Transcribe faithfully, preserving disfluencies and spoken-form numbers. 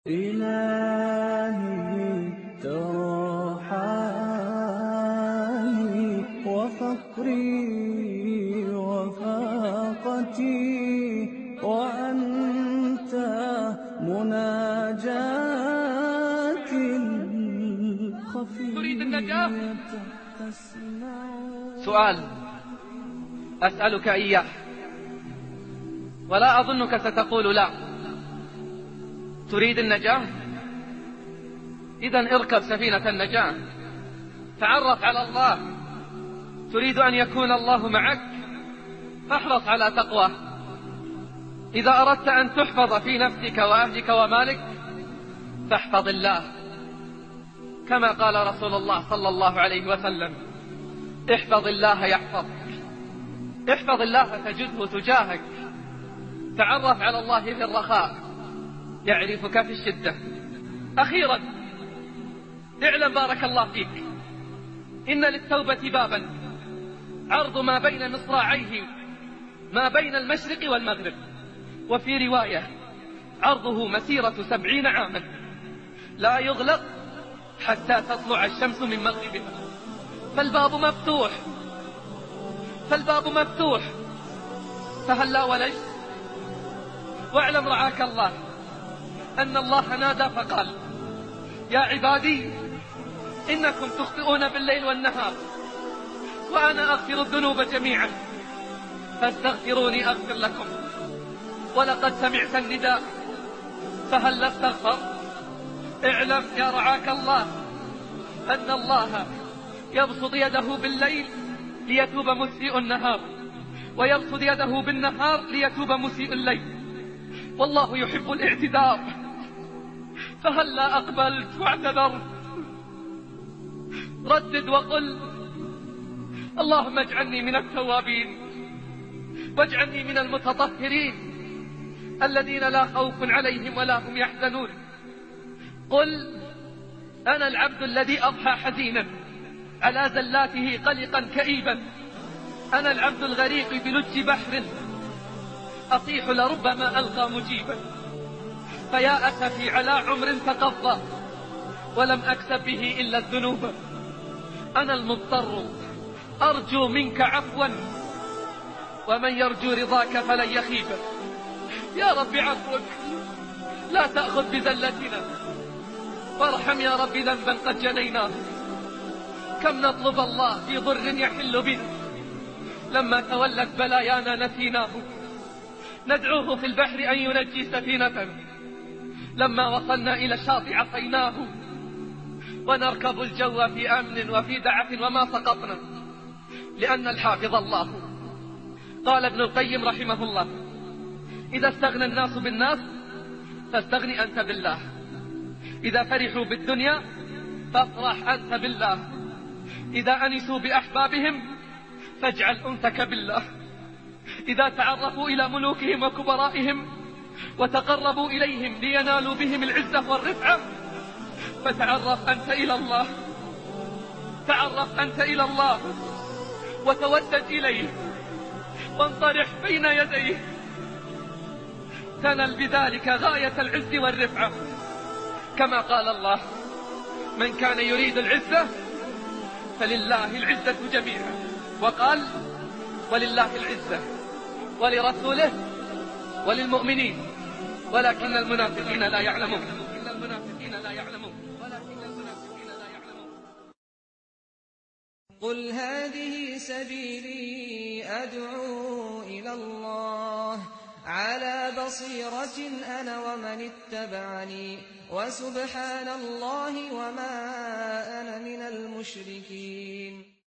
إلهي ترى حالي وفقري وفاقتي، وأنت مناجاتي الخفية. تريد النجاة؟ تسمع سؤال أسألك إياه، ولا أظنك ستقول لا. تريد النجاة؟ إذن اركب سفينة النجاة، تعرف على الله. تريد أن يكون الله معك؟ فاحرص على تقواه. إذا أردت أن تحفظ في نفسك وأهلك ومالك فاحفظ الله، كما قال رسول الله صلى الله عليه وسلم: احفظ الله يحفظك. احفظ الله تجده تجاهك. تعرف على الله في الرخاء يعرفك في الشدة. أخيرا اعلم بارك الله فيك إن للتوبة بابا عرض ما بين مصراعيه ما بين المشرق والمغرب، وفي رواية عرضه مسيرة سبعين عاما، لا يغلق حتى تطلع الشمس من مغربها. فالباب مفتوح، فالباب مفتوح، فهلا ولجت. واعلم رعاك الله أن الله نادى فقال: يا عبادي إنكم تخطئون بالليل والنهار وأنا أغفر الذنوب جميعا فاستغفروني أغفر لكم. ولقد سمعت النداء فهل استغفر؟ اعلم يا رعاك الله أن الله يبسط يده بالليل ليتوب مسيء النهار، ويبسط يده بالنهار ليتوب مسيء الليل، والله يحب الاعتذار. فهل لا أقبلت واعتذرت؟ ردد وقل: اللهم اجعلني من التوابين، واجعلني من المتطهرين الذين لا خوف عليهم ولا هم يحزنون. قل: أنا العبد الذي أضحى حزينا على زلاته قلقا كئيبا، أنا العبد الغريق بلج بحر أطيح لربما ألقى مجيبا، فيا أسفي على عمر تقضى ولم أكسب به إلا الذنوب. أنا المضطر أرجو منك عفوا، ومن يرجو رضاك فلن يخيب. يا رب عفوك لا تأخذ بزلتنا، وارحم يا رب ذنبا قد جنيناه. كم نطلب الله في ضر يحل بنا، لما تولت بلايانا نسيناه. ندعوه في البحر أن ينجي سفينة، لما وصلنا إلى الشاطئ عصيناه. ونركب الجو في أمن وفي دعف وما سقطنا، لأن الحافظ الله. قال ابن القيم رحمه الله: إذا استغنى الناس بالناس فاستغني أنت بالله، إذا فرحوا بالدنيا فافرح أنت بالله، إذا أنسوا بأحبابهم فاجعل أنسك بالله، إذا تعرفوا إلى ملوكهم وكبرائهم وتقربوا إليهم لينالوا بهم العزة والرفعة فتعرف أنت إلى الله. تعرف أنت إلى الله وتودد إليه وانطرح بين يديه، تنل بذلك غاية العز والرفعة، كما قال الله: من كان يريد العزة فلله العزة جميعا. وقال: ولله العزة ولرسوله وللمؤمنين ولكن المنافقين لا يعلمون. قل هذه سبيلي أدعو إلى الله على بصيرة أنا ومن اتبعني، وسبحان الله وما أنا من المشركين.